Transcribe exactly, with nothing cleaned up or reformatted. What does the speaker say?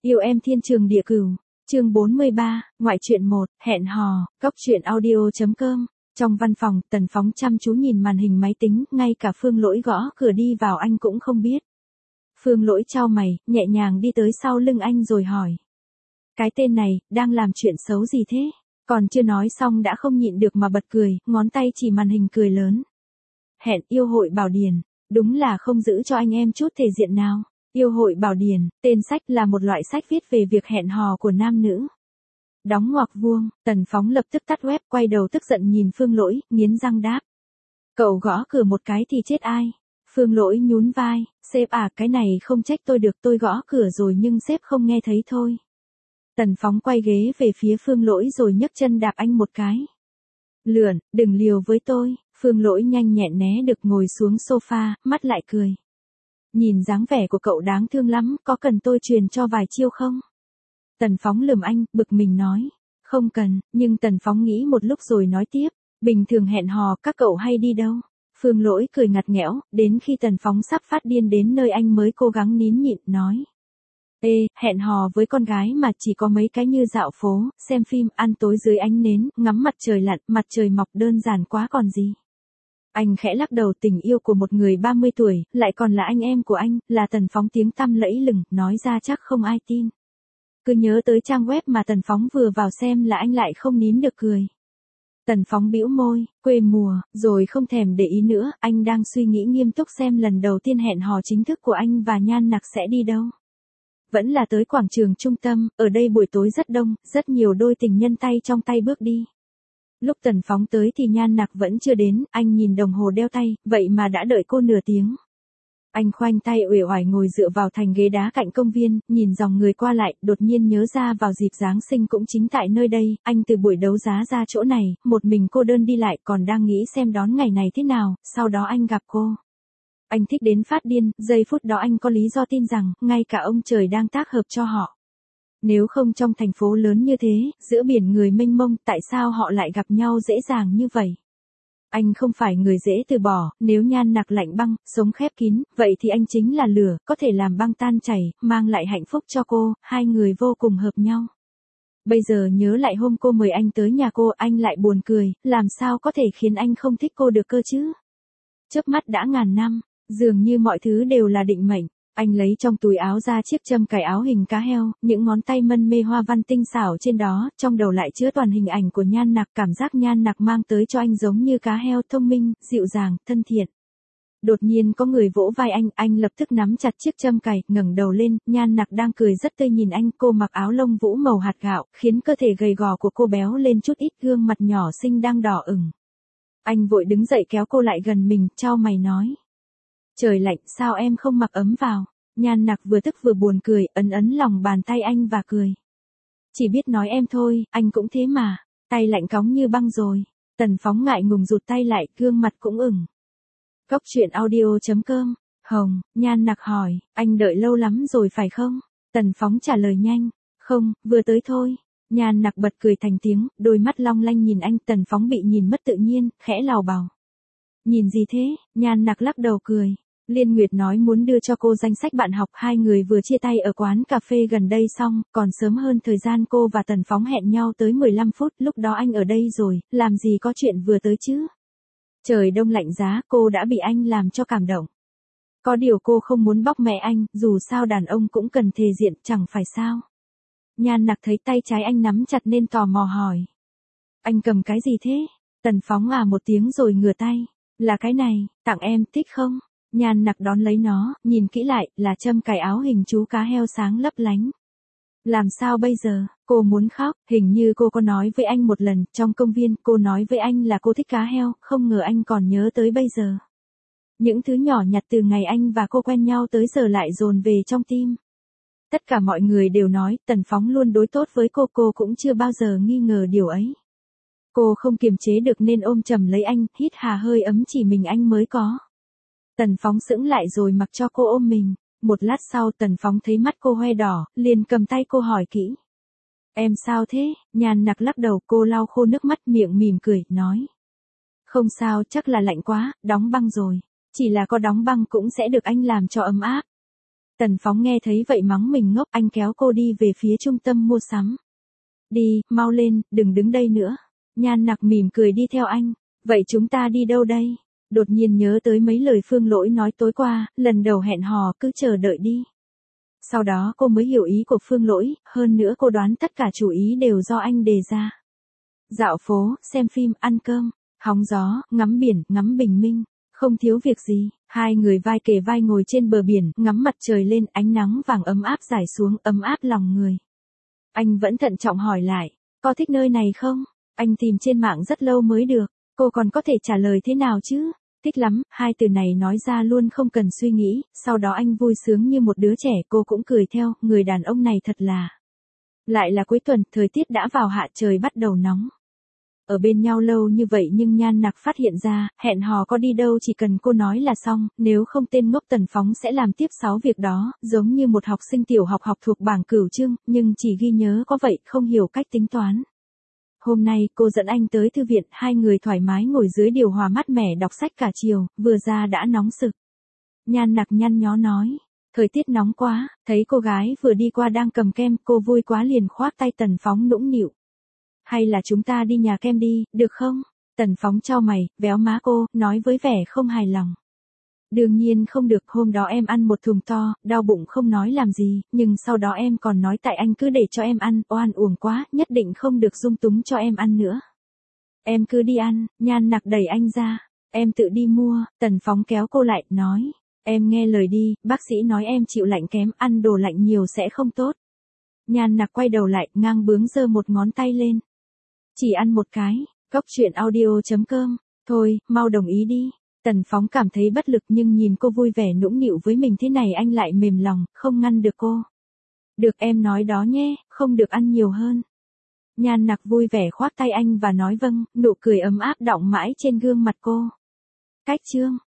Yêu em thiên trường địa cửu. Chương bốn mươi ba, ngoại truyện một, hẹn hò, góc truyện audio.com. Trong văn phòng, Tần Phóng chăm chú nhìn màn hình máy tính, ngay cả Phương Lỗi gõ cửa đi vào anh cũng không biết. Phương Lỗi chau mày, nhẹ nhàng đi tới sau lưng anh rồi hỏi. Cái tên này, đang làm chuyện xấu gì thế? Còn chưa nói xong đã không nhịn được mà bật cười, ngón tay chỉ màn hình cười lớn. Hẹn yêu hội Bảo Điền, đúng là không giữ cho anh em chút thể diện nào. Yêu hội Bảo Điền, tên sách là một loại sách viết về việc hẹn hò của nam nữ. Đóng ngoặc vuông, Tần Phóng lập tức tắt web, quay đầu tức giận nhìn Phương Lỗi, nghiến răng đáp. Cậu gõ cửa một cái thì chết ai? Phương Lỗi nhún vai, sếp à, cái này không trách tôi được, tôi gõ cửa rồi nhưng sếp không nghe thấy thôi. Tần Phóng quay ghế về phía Phương Lỗi rồi nhấc chân đạp anh một cái. Lượn, đừng liều với tôi. Phương Lỗi nhanh nhẹn né được ngồi xuống sofa, mắt lại cười. Nhìn dáng vẻ của cậu đáng thương lắm, có cần tôi truyền cho vài chiêu không? Tần Phóng lườm anh, bực mình nói. Không cần, nhưng Tần Phóng nghĩ một lúc rồi nói tiếp. Bình thường hẹn hò các cậu hay đi đâu? Phương Lỗi cười ngặt nghẽo, đến khi Tần Phóng sắp phát điên đến nơi anh mới cố gắng nín nhịn, nói. Ê, hẹn hò với con gái mà chỉ có mấy cái như dạo phố, xem phim, ăn tối dưới ánh nến, ngắm mặt trời lặn, mặt trời mọc đơn giản quá còn gì. Anh khẽ lắc đầu, tình yêu của một người ba mươi tuổi, lại còn là anh em của anh, là Tần Phóng tiếng tăm lẫy lừng, nói ra chắc không ai tin. Cứ nhớ tới trang web mà Tần Phóng vừa vào xem là anh lại không nín được cười. Tần Phóng bĩu môi, quê mùa, rồi không thèm để ý nữa, anh đang suy nghĩ nghiêm túc xem lần đầu tiên hẹn hò chính thức của anh và Nhan Nặc sẽ đi đâu. Vẫn là tới quảng trường trung tâm, ở đây buổi tối rất đông, rất nhiều đôi tình nhân tay trong tay bước đi. Lúc Tần Phóng tới thì Nhan Nặc vẫn chưa đến, anh nhìn đồng hồ đeo tay, vậy mà đã đợi cô nửa tiếng. Anh khoanh tay uể oải ngồi dựa vào thành ghế đá cạnh công viên, nhìn dòng người qua lại, đột nhiên nhớ ra vào dịp Giáng sinh cũng chính tại nơi đây, anh từ buổi đấu giá ra chỗ này, một mình cô đơn đi lại còn đang nghĩ xem đón ngày này thế nào, sau đó anh gặp cô. Anh thích đến phát điên, giây phút đó anh có lý do tin rằng, ngay cả ông trời đang tác hợp cho họ. Nếu không trong thành phố lớn như thế, giữa biển người mênh mông, tại sao họ lại gặp nhau dễ dàng như vậy? Anh không phải người dễ từ bỏ, nếu Nhan Nặc lạnh băng, sống khép kín, vậy thì anh chính là lửa, có thể làm băng tan chảy, mang lại hạnh phúc cho cô, hai người vô cùng hợp nhau. Bây giờ nhớ lại hôm cô mời anh tới nhà cô, anh lại buồn cười, làm sao có thể khiến anh không thích cô được cơ chứ? Chớp mắt đã ngàn năm, dường như mọi thứ đều là định mệnh. Anh lấy trong túi áo ra chiếc châm cài áo hình cá heo, những ngón tay mân mê hoa văn tinh xảo trên đó, trong đầu lại chứa toàn hình ảnh của Nhan Nặc, cảm giác Nhan Nặc mang tới cho anh giống như cá heo thông minh, dịu dàng, thân thiện. Đột nhiên có người vỗ vai anh, anh lập tức nắm chặt chiếc châm cài, ngẩng đầu lên, Nhan Nặc đang cười rất tươi nhìn anh, cô mặc áo lông vũ màu hạt gạo, khiến cơ thể gầy gò của cô béo lên chút ít, gương mặt nhỏ xinh đang đỏ ửng. Anh vội đứng dậy kéo cô lại gần mình, chau mày nói. Trời lạnh, sao em không mặc ấm vào? Nhan Nặc vừa tức vừa buồn cười, ấn ấn lòng bàn tay anh và cười. Chỉ biết nói em thôi, anh cũng thế mà. Tay lạnh cóng như băng rồi. Tần Phóng ngại ngùng rụt tay lại, gương mặt cũng ửng. Góc truyện audio.com. Hồng, Nhan Nặc hỏi, anh đợi lâu lắm rồi phải không? Tần Phóng trả lời nhanh. Không, vừa tới thôi. Nhan Nặc bật cười thành tiếng, đôi mắt long lanh nhìn anh. Tần Phóng bị nhìn mất tự nhiên, khẽ lào bào. Nhìn gì thế? Nhan Nặc lắc đầu cười. Liên Nguyệt nói muốn đưa cho cô danh sách bạn học, hai người vừa chia tay ở quán cà phê gần đây xong, còn sớm hơn thời gian cô và Tần Phóng hẹn nhau tới mười lăm phút, lúc đó anh ở đây rồi, làm gì có chuyện vừa tới chứ. Trời đông lạnh giá, cô đã bị anh làm cho cảm động. Có điều cô không muốn bóc mẹ anh, dù sao đàn ông cũng cần thể diện, chẳng phải sao. Nhan Nặc thấy tay trái anh nắm chặt nên tò mò hỏi. Anh cầm cái gì thế? Tần Phóng à một tiếng rồi ngửa tay. Là cái này, tặng em, thích không? Nhan Nặc đón lấy nó, nhìn kỹ lại, là châm cài áo hình chú cá heo sáng lấp lánh. Làm sao bây giờ? Cô muốn khóc, hình như cô có nói với anh một lần, trong công viên, cô nói với anh là cô thích cá heo, không ngờ anh còn nhớ tới bây giờ. Những thứ nhỏ nhặt từ ngày anh và cô quen nhau tới giờ lại dồn về trong tim. Tất cả mọi người đều nói, Tần Phóng luôn đối tốt với cô, cô cũng chưa bao giờ nghi ngờ điều ấy. Cô không kiềm chế được nên ôm chầm lấy anh, hít hà hơi ấm chỉ mình anh mới có. Tần Phóng sững lại rồi mặc cho cô ôm mình. Một lát sau Tần Phóng thấy mắt cô hoe đỏ, liền cầm tay cô hỏi kỹ. Em sao thế? Nhan Nặc lắc đầu, cô lau khô nước mắt, miệng mỉm cười, nói. Không sao, chắc là lạnh quá, đóng băng rồi. Chỉ là có đóng băng cũng sẽ được anh làm cho ấm áp. Tần Phóng nghe thấy vậy mắng mình ngốc, anh kéo cô đi về phía trung tâm mua sắm. Đi, mau lên, đừng đứng đây nữa. Nhan Nặc mỉm cười đi theo anh. Vậy chúng ta đi đâu đây? Đột nhiên nhớ tới mấy lời Phương Lỗi nói tối qua, lần đầu hẹn hò, cứ chờ đợi đi. Sau đó cô mới hiểu ý của Phương Lỗi, hơn nữa cô đoán tất cả chủ ý đều do anh đề ra. Dạo phố, xem phim, ăn cơm, hóng gió, ngắm biển, ngắm bình minh, không thiếu việc gì. Hai người vai kề vai ngồi trên bờ biển, ngắm mặt trời lên, ánh nắng vàng ấm áp rải xuống, ấm áp lòng người. Anh vẫn thận trọng hỏi lại, có thích nơi này không? Anh tìm trên mạng rất lâu mới được, cô còn có thể trả lời thế nào chứ? Thích lắm, hai từ này nói ra luôn không cần suy nghĩ, sau đó anh vui sướng như một đứa trẻ, cô cũng cười theo, người đàn ông này thật là. Lại là cuối tuần, thời tiết đã vào hạ, trời bắt đầu nóng. Ở bên nhau lâu như vậy nhưng Nhan Nặc phát hiện ra, hẹn hò có đi đâu chỉ cần cô nói là xong, nếu không tên ngốc Tần Phóng sẽ làm tiếp sáu việc đó, giống như một học sinh tiểu học học thuộc bảng cửu chương, nhưng chỉ ghi nhớ có vậy, không hiểu cách tính toán. Hôm nay, cô dẫn anh tới thư viện, hai người thoải mái ngồi dưới điều hòa mát mẻ đọc sách cả chiều, vừa ra đã nóng sực. Nhan Nặc nhăn nhó nói, thời tiết nóng quá, thấy cô gái vừa đi qua đang cầm kem, cô vui quá liền khoác tay Tần Phóng nũng nịu. Hay là chúng ta đi nhà kem đi, được không? Tần Phóng chau mày, véo má cô, nói với vẻ không hài lòng. Đương nhiên không được, hôm đó em ăn một thùng to, đau bụng không nói làm gì, nhưng sau đó em còn nói tại anh cứ để cho em ăn, oan uổng quá, nhất định không được dung túng cho em ăn nữa. Em cứ đi ăn, Nhan Nặc đẩy anh ra, em tự đi mua. Tần Phóng kéo cô lại, nói, em nghe lời đi, bác sĩ nói em chịu lạnh kém, ăn đồ lạnh nhiều sẽ không tốt. Nhan Nặc quay đầu lại, ngang bướng giơ một ngón tay lên. Chỉ ăn một cái, cốc truyện audio chấm com, thôi, mau đồng ý đi. Tần Phóng cảm thấy bất lực nhưng nhìn cô vui vẻ nũng nịu với mình thế này anh lại mềm lòng, không ngăn được cô. Được em nói đó nhé, không được ăn nhiều hơn. Nhan Nặc vui vẻ khoác tay anh và nói vâng, nụ cười ấm áp đọng mãi trên gương mặt cô. Cách chương.